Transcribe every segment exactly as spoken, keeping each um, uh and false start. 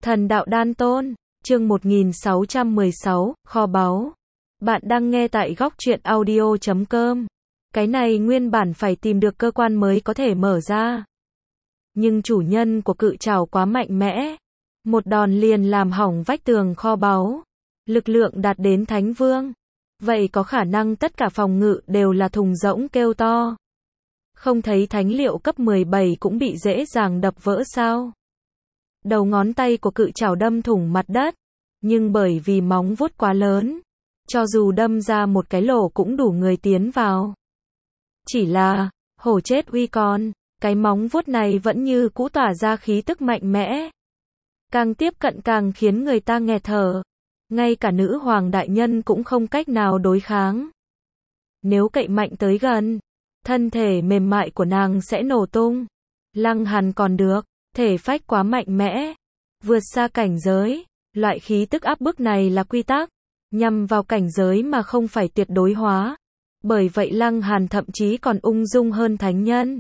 Thần đạo đan tôn, chương một nghìn sáu trăm mười sáu, kho báu. Bạn đang nghe tại góc truyện audio chấm com. Cái này nguyên bản phải tìm được cơ quan mới có thể mở ra. Nhưng chủ nhân của cự trảo quá mạnh mẽ. Một đòn liền làm hỏng vách tường kho báu. Lực lượng đạt đến thánh vương. Vậy có khả năng tất cả phòng ngự đều là thùng rỗng kêu to. Không thấy thánh liệu cấp mười bảy cũng bị dễ dàng đập vỡ sao? Đầu ngón tay của cự trảo đâm thủng mặt đất, nhưng bởi vì móng vuốt quá lớn, cho dù đâm ra một cái lỗ cũng đủ người tiến vào. Chỉ là, hổ chết uy con, cái móng vuốt này vẫn như cũ tỏa ra khí tức mạnh mẽ. Càng tiếp cận càng khiến người ta nghẹt thở. Ngay cả nữ hoàng đại nhân cũng không cách nào đối kháng. Nếu cậy mạnh tới gần, thân thể mềm mại của nàng sẽ nổ tung. Lăng Hàn còn được, thể phách quá mạnh mẽ, vượt xa cảnh giới. Loại khí tức áp bức này là quy tắc, nhằm vào cảnh giới mà không phải tuyệt đối hóa. Bởi vậy Lăng Hàn thậm chí còn ung dung hơn thánh nhân.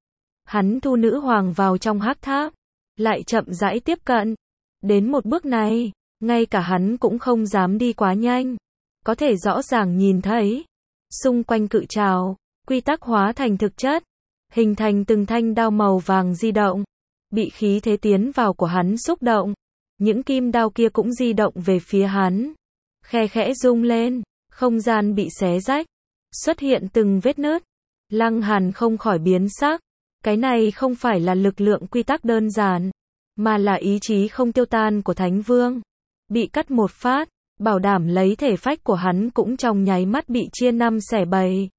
Hắn thu nữ hoàng vào trong hắc tháp, lại chậm rãi tiếp cận. Đến một bước này, ngay cả hắn cũng không dám đi quá nhanh. Có thể rõ ràng nhìn thấy, xung quanh cự trảo, quy tắc hóa thành thực chất, hình thành từng thanh đao màu vàng di động. Bị khí thế tiến vào của hắn xúc động, những kim đao kia cũng di động về phía hắn. Khe khẽ rung lên, không gian bị xé rách, xuất hiện từng vết nứt. Lăng Hàn không khỏi biến sắc. Cái này không phải là lực lượng quy tắc đơn giản, mà là ý chí không tiêu tan của Thánh Vương. Bị cắt một phát, bảo đảm lấy thể phách của hắn cũng trong nháy mắt bị chia năm xẻ bảy.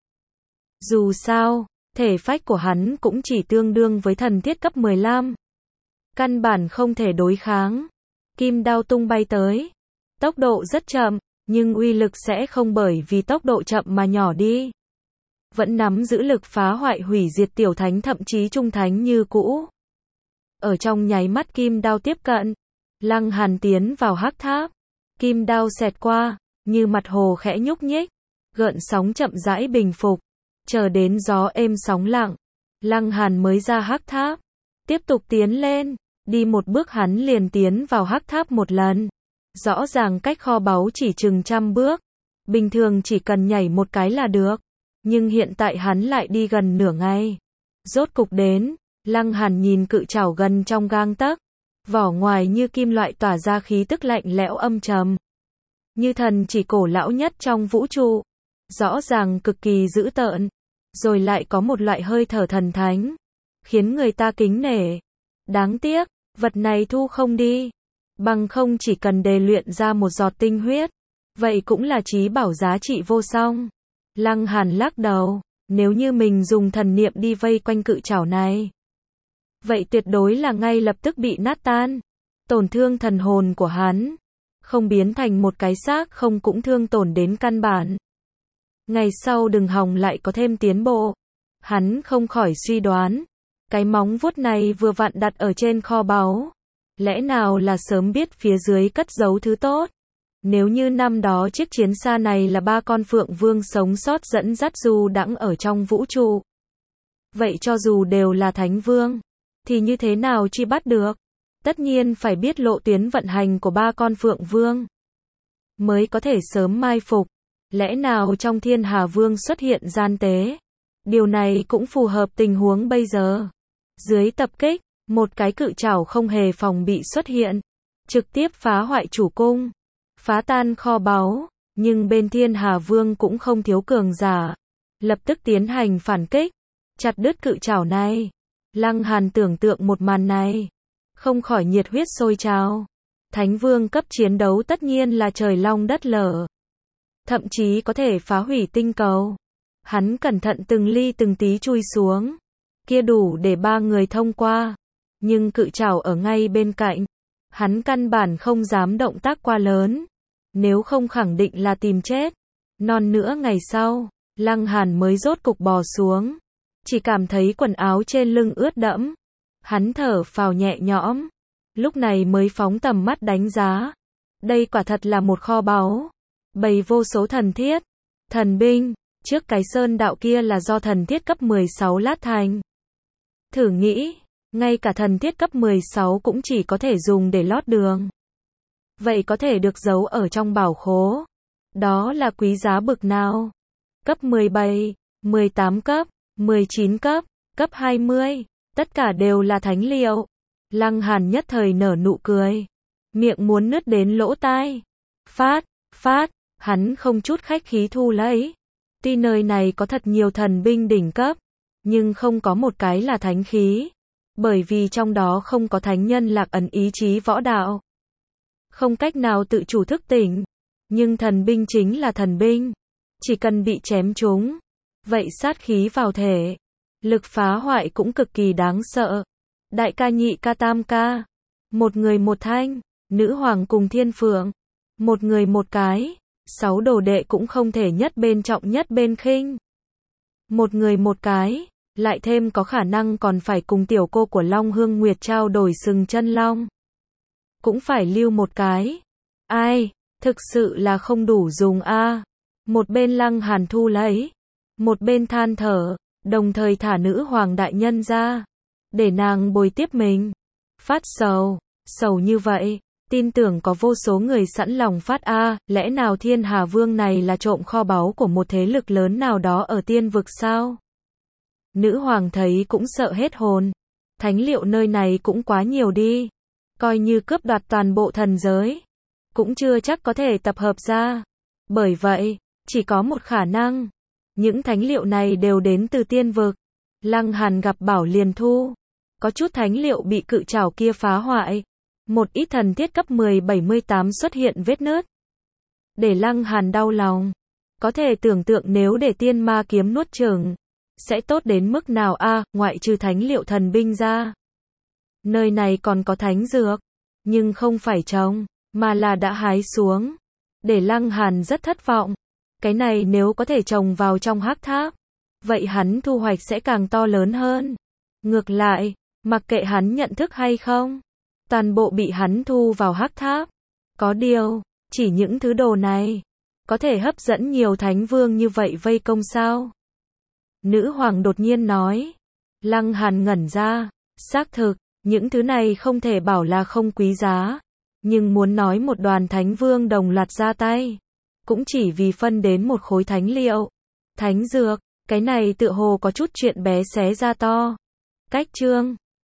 Dù sao, thể phách của hắn cũng chỉ tương đương với thần thiết cấp mười lăm. Căn bản không thể đối kháng. Kim đao tung bay tới. Tốc độ rất chậm, nhưng uy lực sẽ không bởi vì tốc độ chậm mà nhỏ đi. Vẫn nắm giữ lực phá hoại hủy diệt tiểu thánh thậm chí trung thánh như cũ. Ở trong nháy mắt kim đao tiếp cận, Lăng Hàn tiến vào hắc tháp. Kim đao xẹt qua, như mặt hồ khẽ nhúc nhích. Gợn sóng chậm rãi bình phục. Chờ đến gió êm sóng lặng, Lăng Hàn mới ra hắc tháp. Tiếp tục tiến lên, đi một bước hắn liền tiến vào hắc tháp một lần. Rõ ràng cách kho báu chỉ chừng trăm bước. Bình thường chỉ cần nhảy một cái là được. Nhưng hiện tại hắn lại đi gần nửa ngày. Rốt cục đến, Lăng Hàn nhìn cự trảo gần trong gang tấc. Vỏ ngoài như kim loại tỏa ra khí tức lạnh lẽo âm trầm. Như thần chỉ cổ lão nhất trong vũ trụ. Rõ ràng cực kỳ dữ tợn. Rồi lại có một loại hơi thở thần thánh, khiến người ta kính nể. Đáng tiếc, vật này thu không đi. Bằng không chỉ cần đề luyện ra một giọt tinh huyết, vậy cũng là trí bảo giá trị vô song. Lăng Hàn lắc đầu, nếu như mình dùng thần niệm đi vây quanh cự trảo này, vậy tuyệt đối là ngay lập tức bị nát tan. Tổn thương thần hồn của hắn, không biến thành một cái xác không cũng thương tổn đến căn bản. Ngày sau đừng hòng lại có thêm tiến bộ. Hắn không khỏi suy đoán, cái móng vuốt này vừa vặn đặt ở trên kho báu. Lẽ nào là sớm biết phía dưới cất giấu thứ tốt? Nếu như năm đó chiếc chiến xa này là ba con phượng vương sống sót dẫn dắt du đãng ở trong vũ trụ, vậy cho dù đều là thánh vương, thì như thế nào truy bắt được? Tất nhiên phải biết lộ tuyến vận hành của ba con phượng vương, mới có thể sớm mai phục. Lẽ nào trong Thiên Hà Vương xuất hiện gian tế? Điều này cũng phù hợp tình huống bây giờ. Dưới tập kích, một cái cự trảo không hề phòng bị xuất hiện, trực tiếp phá hoại chủ cung, phá tan kho báu. Nhưng bên Thiên Hà Vương cũng không thiếu cường giả, lập tức tiến hành phản kích, chặt đứt cự trảo này. Lăng Hàn tưởng tượng một màn này, không khỏi nhiệt huyết sôi trào. Thánh Vương cấp chiến đấu tất nhiên là trời long đất lở, thậm chí có thể phá hủy tinh cầu. Hắn cẩn thận từng ly từng tí chui xuống, kia đủ để ba người thông qua. Nhưng cự trảo ở ngay bên cạnh, hắn căn bản không dám động tác quá lớn, nếu không khẳng định là tìm chết. Non nữa ngày sau, Lăng Hàn mới rốt cục bò xuống, chỉ cảm thấy quần áo trên lưng ướt đẫm. Hắn thở phào nhẹ nhõm, lúc này mới phóng tầm mắt đánh giá. Đây quả thật là một kho báu, bày vô số thần thiết, thần binh. Trước cái sơn đạo kia là do thần thiết cấp mười sáu lát thành. Thử nghĩ, Ngay cả thần thiết cấp mười sáu cũng chỉ có thể dùng để lót đường. Vậy có thể được giấu ở trong bảo khố. Đó là quý giá bực nào? Cấp mười bảy, mười tám cấp, mười chín cấp, cấp hai mươi, tất cả đều là thánh liệu. Lăng Hàn nhất thời nở nụ cười. Miệng muốn nứt đến lỗ tai. Phát, phát, hắn không chút khách khí thu lấy. Tuy nơi này có thật nhiều thần binh đỉnh cấp, nhưng không có một cái là thánh khí. Bởi vì trong đó không có thánh nhân lạc ấn ý chí võ đạo. Không cách nào tự chủ thức tỉnh. Nhưng thần binh chính là thần binh. Chỉ cần bị chém trúng. Vậy sát khí vào thể. Lực phá hoại cũng cực kỳ đáng sợ. Đại ca nhị ca tam ca. Một người một thanh. Nữ hoàng cùng thiên phượng. Một người một cái. Sáu đồ đệ cũng không thể nhất bên trọng nhất bên khinh. Một người một cái. Lại thêm có khả năng còn phải cùng tiểu cô của Long Hương Nguyệt trao đổi sừng chân long. Cũng phải lưu một cái. Ai, thực sự là không đủ dùng a. À. Một bên Lăng Hàn thu lấy. Một bên than thở. Đồng thời thả nữ hoàng đại nhân ra. Để nàng bồi tiếp mình. Phát sầu. Sầu như vậy. Tin tưởng có vô số người sẵn lòng phát a. À, lẽ nào Thiên Hà Vương này là trộm kho báu của một thế lực lớn nào đó ở tiên vực sao? Nữ hoàng thấy cũng sợ hết hồn. Thánh liệu nơi này cũng quá nhiều đi. Coi như cướp đoạt toàn bộ thần giới. Cũng chưa chắc có thể tập hợp ra. Bởi vậy, chỉ có một khả năng. Những thánh liệu này đều đến từ tiên vực. Lăng Hàn gặp bảo liền thu. Có chút thánh liệu bị cự trảo kia phá hoại. Một ít thần thiết cấp mười bảy mươi tám xuất hiện vết nứt. Để Lăng Hàn đau lòng. Có thể tưởng tượng nếu để tiên ma kiếm nuốt chửng. Sẽ tốt đến mức nào a, à, ngoại trừ thánh liệu thần binh ra. Nơi này còn có thánh dược. Nhưng không phải trồng, mà là đã hái xuống. Để Lăng Hàn rất thất vọng. Cái này nếu có thể trồng vào trong hắc tháp. Vậy hắn thu hoạch sẽ càng to lớn hơn. Ngược lại, mặc kệ hắn nhận thức hay không. Toàn bộ bị hắn thu vào hắc tháp. Có điều, chỉ những thứ đồ này. Có thể hấp dẫn nhiều thánh vương như vậy vây công sao? Nữ hoàng đột nhiên nói. Lăng Hàn ngẩn ra. Xác thực, những thứ này không thể bảo là không quý giá. Nhưng muốn nói một đoàn thánh vương đồng loạt ra tay. Cũng chỉ vì phân đến một khối thánh liệu. Thánh dược, cái này tựa hồ có chút chuyện bé xé ra to. Cách chương.